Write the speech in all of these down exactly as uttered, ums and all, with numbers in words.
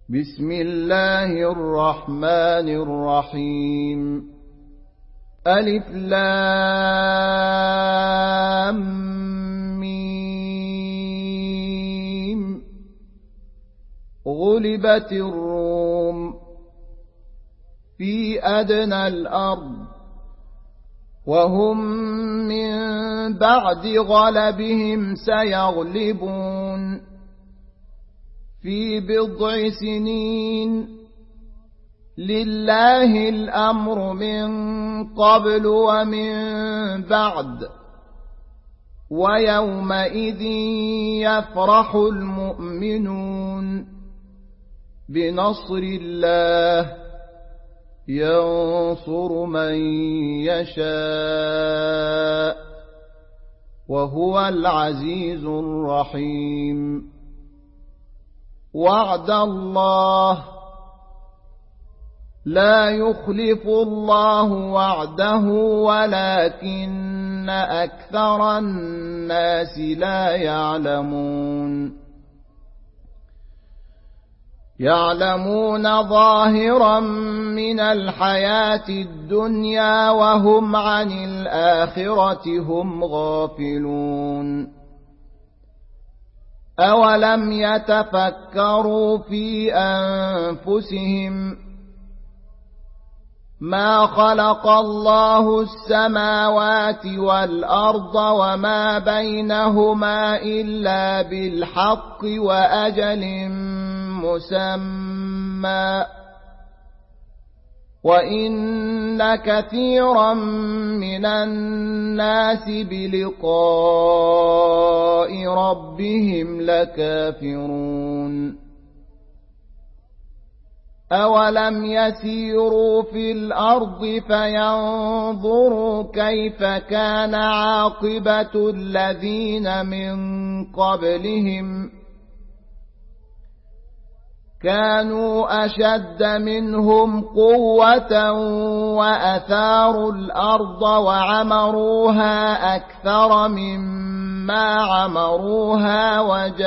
بسم الله الرحمن الرحيم. ألف لام ميم. غلبت الروم في أدنى الأرض وهم من بعد غلبهم سيغلبون في بضع سنين. لله الأمر من قبل ومن بعد ويومئذ يفرح المؤمنون بنصر الله ينصر من يشاء وهو العزيز الرحيم. وعد الله لا يخلف الله وعده ولكن أكثر الناس لا يعلمون. يعلمون ظاهرا من الحياة الدنيا وهم عن الآخرة هم غافلون. أولم يتفكروا في أنفسهم ما خلق الله السماوات والأرض وما بينهما إلا بالحق وأجل مسمى وإن كثيرا من الناس بلقاء ربهم لكافرون. أولم يسيروا في الأرض فينظروا كيف كان عاقبة الذين من قبلهم كانوا أشد منهم قوة وأثاروا الأرض وعمروها أكثر مما عمروها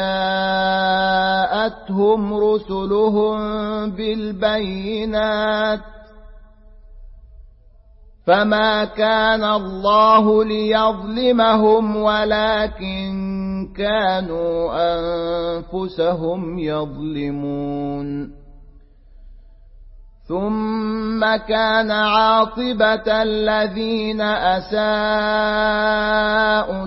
وجاءتهم رسلهم بالبينات فما كان الله ليظلمهم ولكن كانوا أنفسهم يظلمون. ثم كان عاقبة الذين أساءوا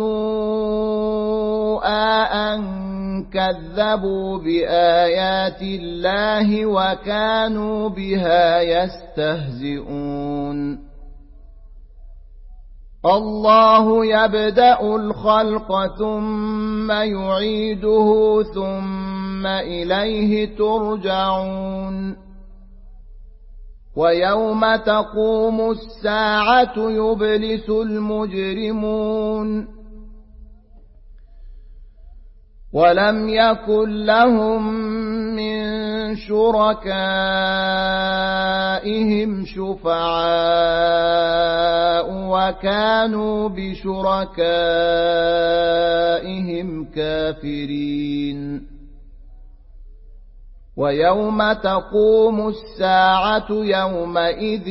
السوء أن كذبوا بآيات الله وكانوا بها يستهزئون. الله يبدأ الخلق ثم يعيده ثم إليه ترجعون. ويوم تقوم الساعة يبلس المجرمون ولم يكن لهم من شركائهم شفعاء وكانوا بشركائهم كافرين. ويوم تقوم الساعة يومئذ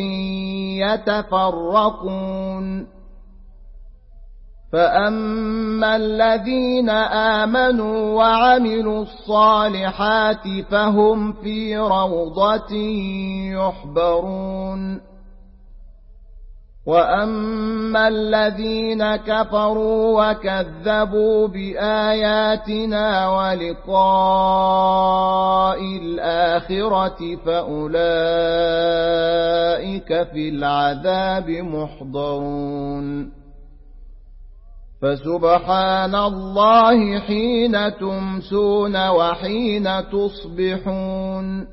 يتفرقون فأما الذين آمنوا وعملوا الصالحات فهم في روضة يحبرون. وأما الذين كفروا وكذبوا بآياتنا ولقاء الآخرة فأولئك في العذاب محضرون. فسبحان الله حين تمسون وحين تصبحون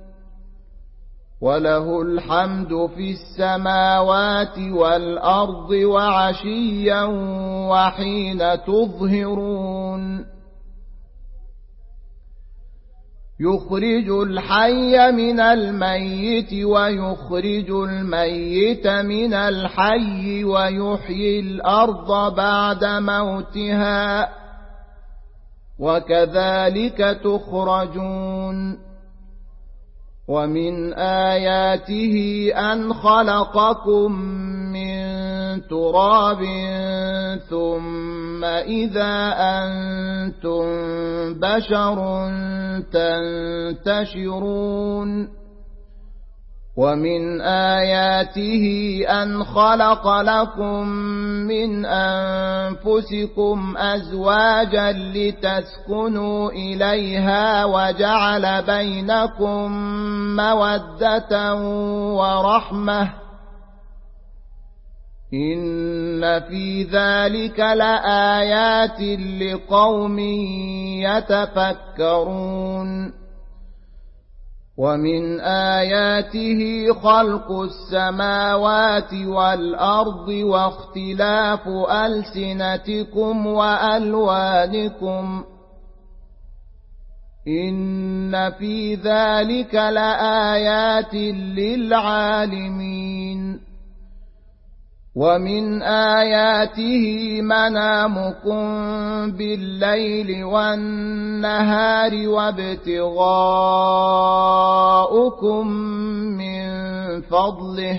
وله الحمد في السماوات والأرض وعشيا وحين تظهرون. يخرج الحي من الميت ويخرج الميت من الحي ويحيي الأرض بعد موتها وكذلك تخرجون ومن آياته أن خلقكم من تراب ثم إذا أنتم بشر تنتشرون ومن آياته أن خلق لكم من أنفسكم أزواجا لتسكنوا إليها وجعل بينكم مودة ورحمة إن في ذلك لآيات لقوم يتفكرون ومن آياته خلق السماوات والأرض واختلاف ألسنتكم وألوانكم إن في ذلك لآيات للعالمين ومن آياته منامكم بالليل والنهار وابتغاؤكم من فضله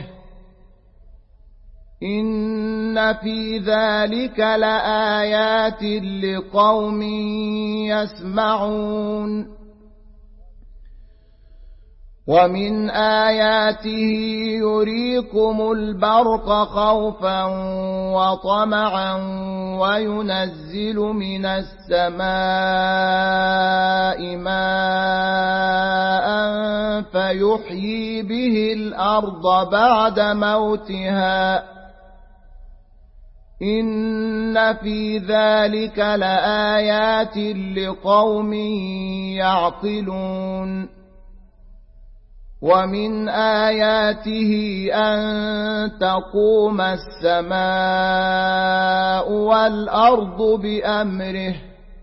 إن في ذلك لآيات لقوم يسمعون ومن آياته يريكم البرق خوفا وطمعا وينزل من السماء ماء فيحيي به الأرض بعد موتها إن في ذلك لآيات لقوم يعقلون ومن آياته أن تقوم السماء والأرض بأمره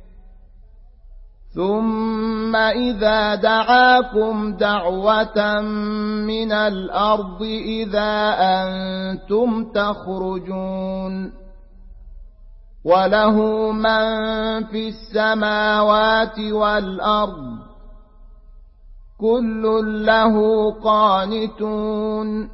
ثم إذا دعاكم دعوة من الأرض إذا أنتم تخرجون وله من في السماوات والأرض كل له قانتون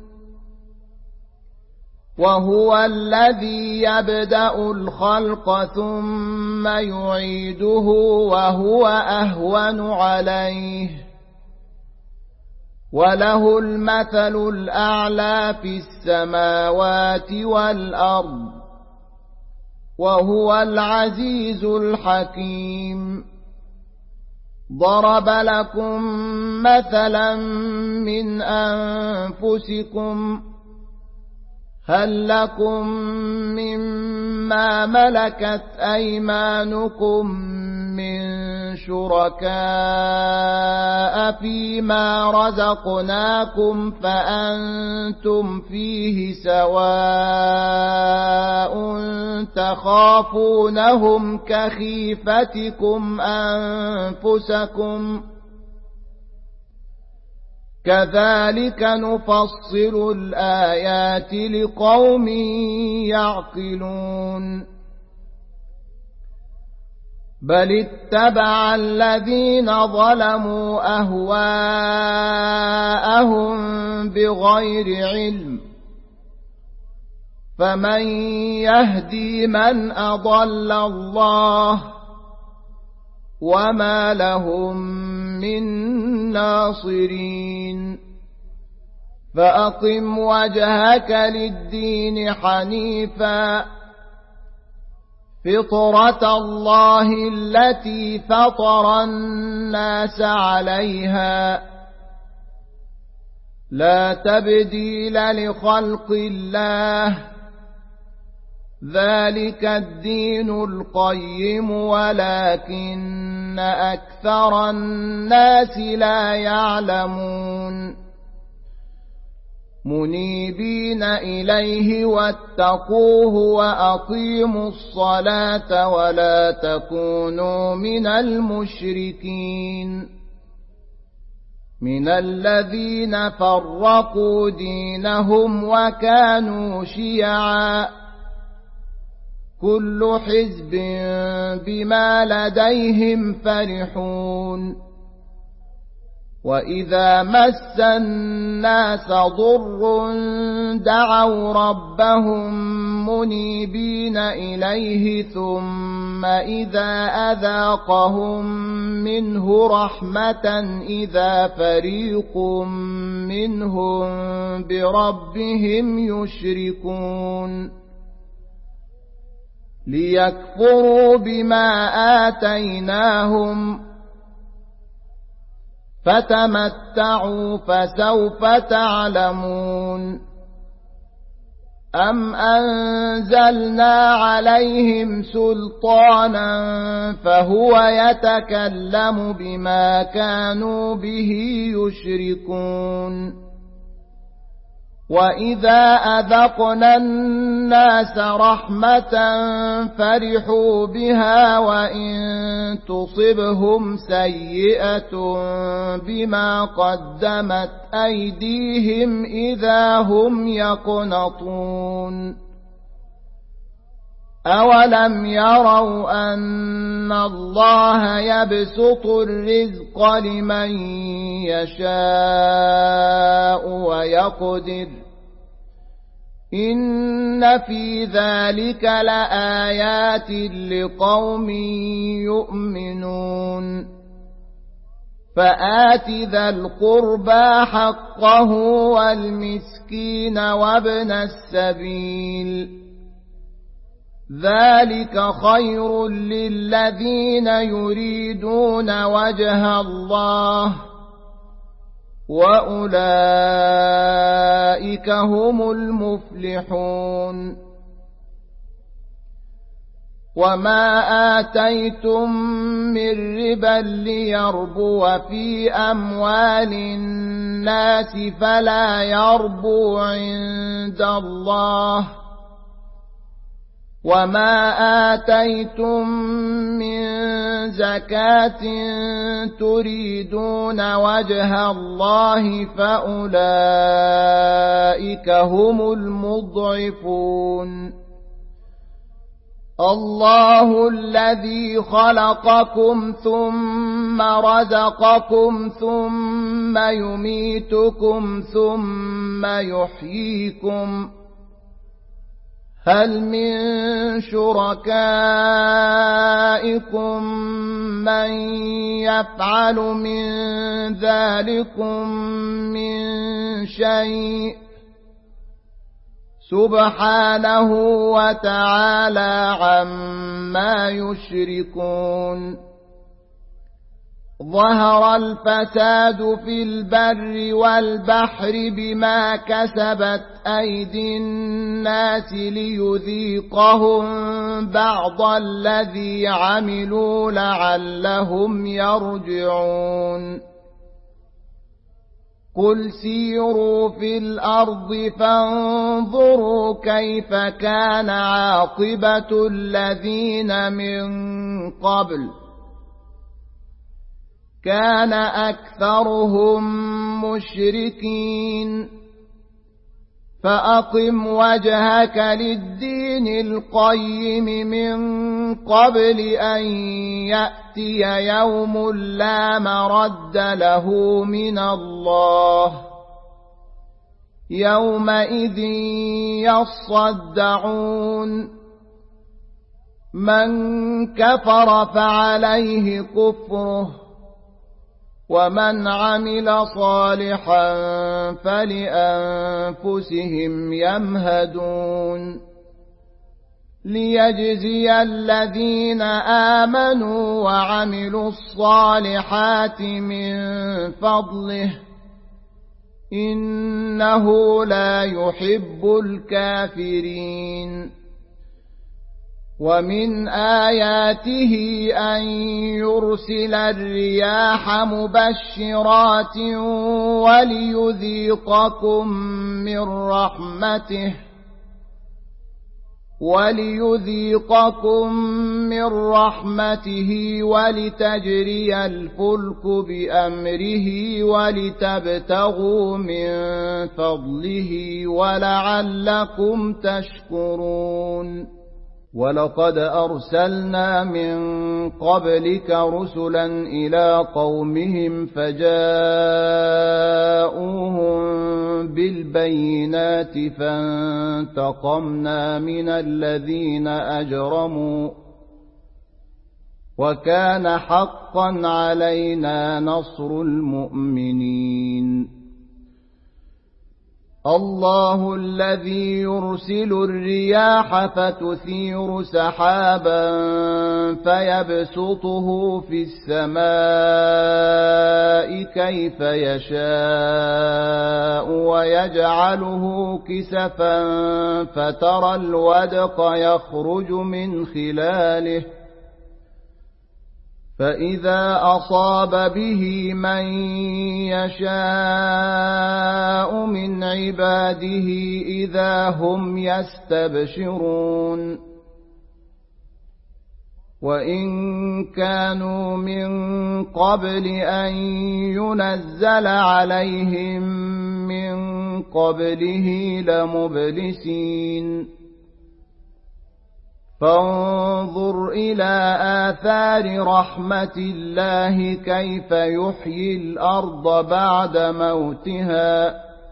وهو الذي يبدأ الخلق ثم يعيده وهو أهون عليه وله المثل الأعلى في السماوات والأرض وهو العزيز الحكيم ضرب لكم مثلا من أنفسكم هل لكم مما ملكت أيمانكم من شركاء فيما رزقناكم فأنتم فيه سواء تخافونهم كخيفتكم أنفسكم كذلك نفصل الآيات لقوم يعقلون بل اتبع الذين ظلموا أهواءهم بغير علم فمن يهدي من أضل الله وما لهم من ناصرين فأقم وجهك للدين حنيفا فطرة الله التي فطر الناس عليها لا تبديل لخلق الله ذلك الدين القيم ولكن أكثر الناس لا يعلمون منيبين إليه واتقوه وأقيموا الصلاة ولا تكونوا من المشركين من الذين فرقوا دينهم وكانوا شيعا كل حزب بما لديهم فرحون وإذا مس الناس ضر دعوا ربهم منيبين إليه ثم إذا أذاقهم منه رحمة إذا فريق منهم بربهم يشركون ليكفروا بما آتيناهم فتمتعوا فسوف تعلمون أم أنزلنا عليهم سلطانا فهو يتكلم بما كانوا به يشركون وإذا أذقنا الناس رحمة فرحوا بها وإن تصبهم سيئة بما قدمت أيديهم إذا هم يقنطون أولم يروا أن الله يبسط الرزق لمن يشاء ويقدر إن في ذلك لآيات لقوم يؤمنون فآت ذا القربى حقه والمسكين وابن السبيل ذلك خير للذين يريدون وجه الله وأولئك هم المفلحون وما آتيتم من ربا ليربو في أموال الناس فلا يربو عند الله وما آتيتم من زكاة تريدون وجه الله فأولئك هم المضعفون الله الذي خلقكم ثم رزقكم ثم يميتكم ثم يحييكم هل من شركائكم من يفعل من ذلكم من شيء سبحانه وتعالى عما يشركون ظهر الفساد في البر والبحر بما كسبت أيدي الناس ليذيقهم بعض الذي عملوا لعلهم يرجعون قل سيروا في الأرض فانظروا كيف كان عاقبة الذين من قبل كان أكثرهم مشركين فأقم وجهك للدين القيم من قبل أن يأتي يوم لا مرد له من الله يومئذ يصدعون من كفر فعليه كفره ومن عمل صالحا فلأنفسهم يمهدون ليجزي الذين آمنوا وعملوا الصالحات من فضله إنه لا يحب الكافرين ومن آياته أن يرسل الرياح مبشرات وليذيقكم من رحمته وليذيقكم من رحمته ولتجري الفلك بأمره ولتبتغوا من فضله ولعلكم تشكرون ولقد أرسلنا من قبلك رسلا إلى قومهم فجاءوهم بالبينات فانتقمنا من الذين أجرموا وكان حقا علينا نصر المؤمنين الله الذي يرسل الرياح فتثير سحابا فيبسطه في السماء كيف يشاء ويجعله كسفا فترى الودق يخرج من خلاله فإذا أصاب به من يشاء من عباده إذا هم يستبشرون وإن كانوا من قبل أن ينزل عليهم من قبله لمبلسين فانظر إلى آثار رحمة الله كيف يحيي الأرض بعد موتها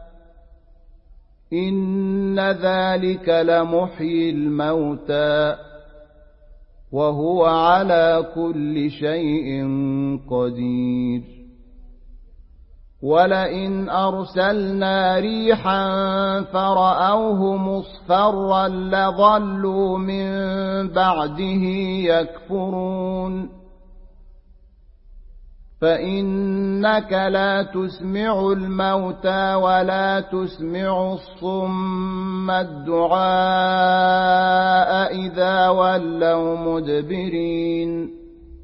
إن ذلك لمحيي الموتى وهو على كل شيء قدير ولئن أرسلنا ريحا فرأوه مصفرا لظلوا من بعده يكفرون فإنك لا تسمع الموتى ولا تسمع الصم الدعاء إذا ولوا مدبرين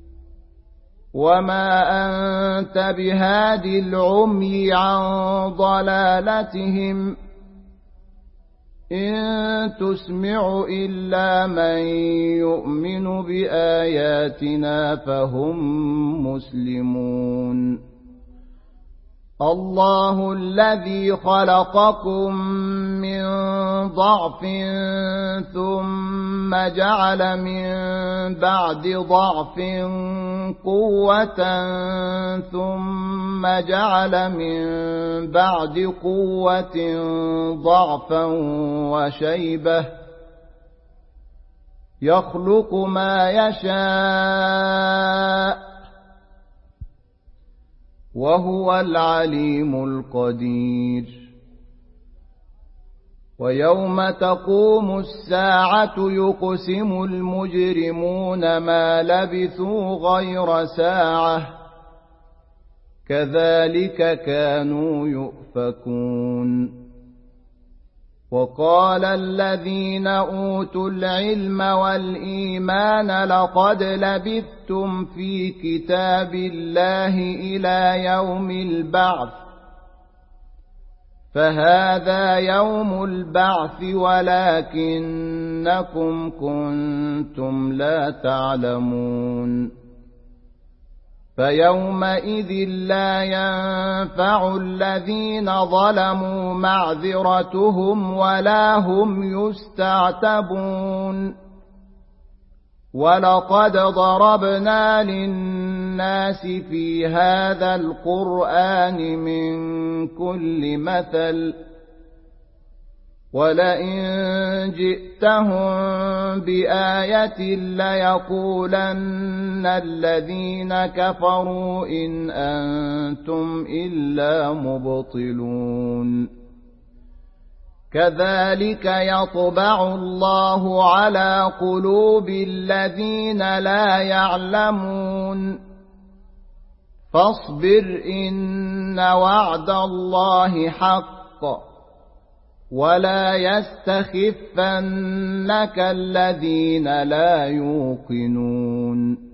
وما أنت بهاد العمي عن ضلالتهم إن تسمع إلا من يؤمن بآياتنا فهم مسلمون الله الذي خلقكم من ضعف ثم جعل من بعد ضعف قوة ثم جعل من بعد قوة ضعفا وشيبة يخلق ما يشاء وهو العليم القدير ويوم تقوم الساعة يقسم المجرمون ما لبثوا غير ساعة كذلك كانوا يؤفكون وقال الذين أوتوا العلم والإيمان لقد لبثتم في كتاب الله إلى يوم البعث فهذا يوم البعث ولكنكم كنتم لا تعلمون فيومئذ لا ينفع الذين ظلموا معذرتهم ولا هم يستعتبون ولقد ضربنا للناس في هذا القرآن من كل مثل ولئن جئتهم بآية ليقولن الذين كفروا إن أنتم إلا مبطلون كذلك يطبع الله على قلوب الذين لا يعلمون فاصبر إن وعد الله حق ولا يستخفنك الذين لا يوقنون